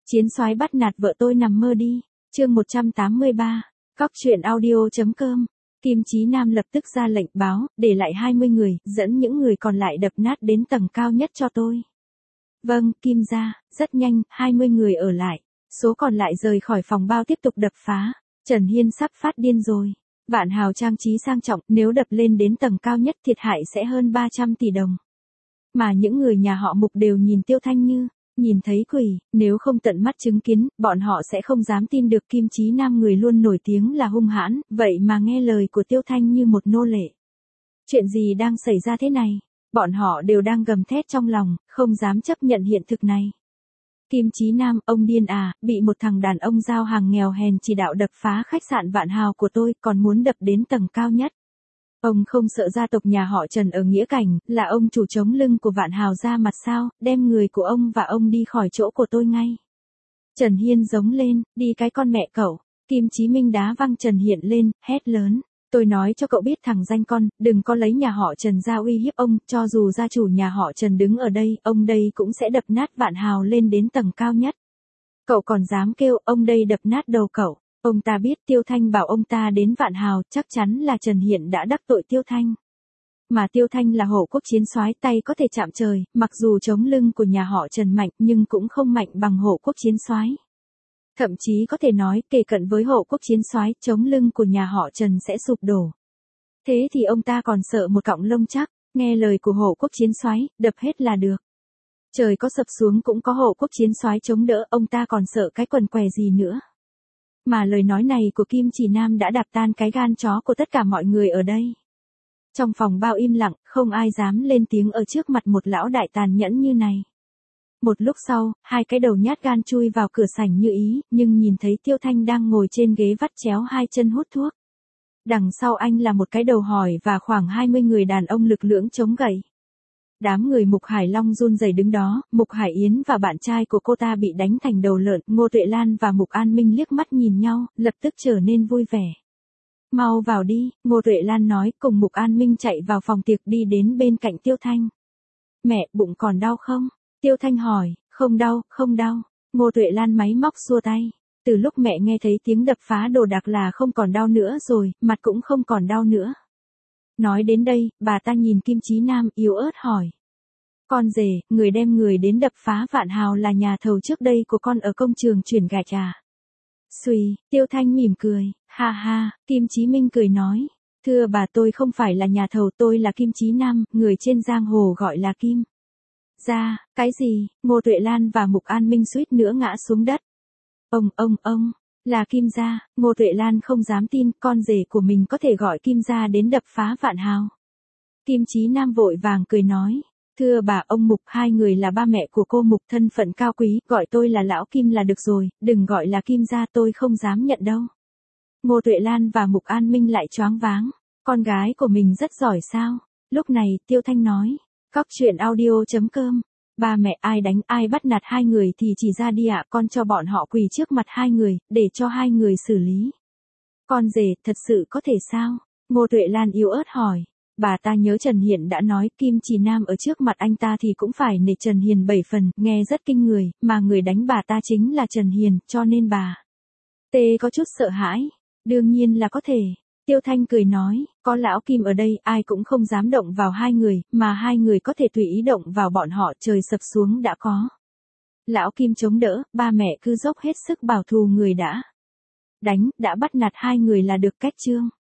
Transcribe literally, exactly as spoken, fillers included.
Chiến soái bắt nạt vợ tôi nằm mơ đi. Chương một trăm tám mươi ba. Cóc truyện audio.com. Kim Chí Nam lập tức ra lệnh báo, để lại hai mươi người, dẫn những người còn lại đập nát đến tầng cao nhất cho tôi. Vâng, Kim gia. Rất nhanh, hai mươi người ở lại. Số còn lại rời khỏi phòng bao tiếp tục đập phá. Trần Hiên sắp phát điên rồi. Vạn Hào trang trí sang trọng, nếu đập lên đến tầng cao nhất thiệt hại sẽ hơn ba trăm tỷ đồng. Mà những người nhà họ Mục đều nhìn Tiêu Thanh Như, nhìn thấy quỷ, nếu không tận mắt chứng kiến, bọn họ sẽ không dám tin được Kim Chí Nam người luôn nổi tiếng là hung hãn, vậy mà nghe lời của Tiêu Thanh Như một nô lệ. Chuyện gì đang xảy ra thế này? Bọn họ đều đang gầm thét trong lòng, không dám chấp nhận hiện thực này. Kim Chí Nam, ông điên à, bị một thằng đàn ông giao hàng nghèo hèn chỉ đạo đập phá khách sạn Vạn Hào của tôi, còn muốn đập đến tầng cao nhất. Ông không sợ gia tộc nhà họ Trần ở Nghĩa Cảnh, là ông chủ chống lưng của Vạn Hào ra mặt sao, đem người của ông và ông đi khỏi chỗ của tôi ngay. Trần Hiên giống lên, đi cái con mẹ cậu. Kim Chí Minh đá văng Trần Hiên lên, hét lớn. Tôi nói cho cậu biết thằng danh con, đừng có lấy nhà họ Trần ra uy hiếp ông, cho dù gia chủ nhà họ Trần đứng ở đây, ông đây cũng sẽ đập nát Vạn Hào lên đến tầng cao nhất. Cậu còn dám kêu, ông đây đập nát đầu cậu. Ông ta biết Tiêu Thanh bảo ông ta đến Vạn Hào, chắc chắn là Trần Hiên đã đắc tội Tiêu Thanh. Mà Tiêu Thanh là hộ quốc chiến soái tay có thể chạm trời, mặc dù chống lưng của nhà họ Trần mạnh nhưng cũng không mạnh bằng hộ quốc chiến soái. Thậm chí có thể nói, kề cận với hộ quốc chiến soái, chống lưng của nhà họ Trần sẽ sụp đổ. Thế thì ông ta còn sợ một cọng lông chắc, nghe lời của hộ quốc chiến soái, đập hết là được. Trời có sập xuống cũng có hộ quốc chiến soái chống đỡ, ông ta còn sợ cái quần què gì nữa. Mà lời nói này của Kim Chí Nam đã đạp tan cái gan chó của tất cả mọi người ở đây. Trong phòng bao im lặng, không ai dám lên tiếng ở trước mặt một lão đại tàn nhẫn như này. Một lúc sau, hai cái đầu nhát gan chui vào cửa sảnh như ý, nhưng nhìn thấy Tiêu Thanh đang ngồi trên ghế vắt chéo hai chân hút thuốc. Đằng sau anh là một cái đầu hỏi và khoảng hai mươi người đàn ông lực lưỡng chống gậy. Đám người Mục Hải Long run rẩy đứng đó, Mục Hải Yến và bạn trai của cô ta bị đánh thành đầu lợn, Ngô Tuệ Lan và Mục An Minh liếc mắt nhìn nhau, lập tức trở nên vui vẻ. Mau vào đi, Ngô Tuệ Lan nói, cùng Mục An Minh chạy vào phòng tiệc đi đến bên cạnh Tiêu Thanh. Mẹ, bụng còn đau không? Tiêu Thanh hỏi, không đau, không đau. Ngô Tuệ Lan máy móc xua tay. Từ lúc mẹ nghe thấy tiếng đập phá đồ đạc là không còn đau nữa rồi, mặt cũng không còn đau nữa. Nói đến đây, bà ta nhìn Kim Chí Nam yếu ớt hỏi. Con rể, người đem người đến đập phá Vạn Hào là nhà thầu trước đây của con ở công trường chuyển gạch à? Xùy, Tiêu Thanh mỉm cười, ha ha, Kim Chí Minh cười nói. Thưa bà, tôi không phải là nhà thầu, tôi là Kim Chí Nam, người trên giang hồ gọi là Kim. Ra, cái gì? Ngô Tuệ Lan và Mục An Minh suýt nữa ngã xuống đất. Ông, ông, ông, là Kim gia. Ngô Tuệ Lan không dám tin con rể của mình có thể gọi Kim gia đến đập phá Vạn Hào. Kim Chí Nam vội vàng cười nói. Thưa bà, ông Mục, hai người là ba mẹ của cô Mục, thân phận cao quý, gọi tôi là Lão Kim là được rồi, đừng gọi là Kim gia, tôi không dám nhận đâu. Ngô Tuệ Lan và Mục An Minh lại choáng váng. Con gái của mình rất giỏi sao? Lúc này, Tiêu Thanh nói. Cóc truyện audio.com. Ba mẹ, ai đánh ai bắt nạt hai người thì chỉ ra đi ạ, con cho bọn họ quỳ trước mặt hai người, để cho hai người xử lý. Con rể, thật sự có thể sao? Ngô Tuệ Lan yếu ớt hỏi. Bà ta nhớ Trần Hiên đã nói Kim Chí Nam ở trước mặt anh ta thì cũng phải nể Trần Hiên bảy phần, nghe rất kinh người, mà người đánh bà ta chính là Trần Hiên, cho nên bà Tê có chút sợ hãi. Đương nhiên là có thể. Tiêu Thanh cười nói, có Lão Kim ở đây, ai cũng không dám động vào hai người, mà hai người có thể tùy ý động vào bọn họ, trời sập xuống đã có. Lão Kim chống đỡ, ba mẹ cứ dốc hết sức bảo thù người đã đánh, đã bắt nạt hai người là được, cách chương.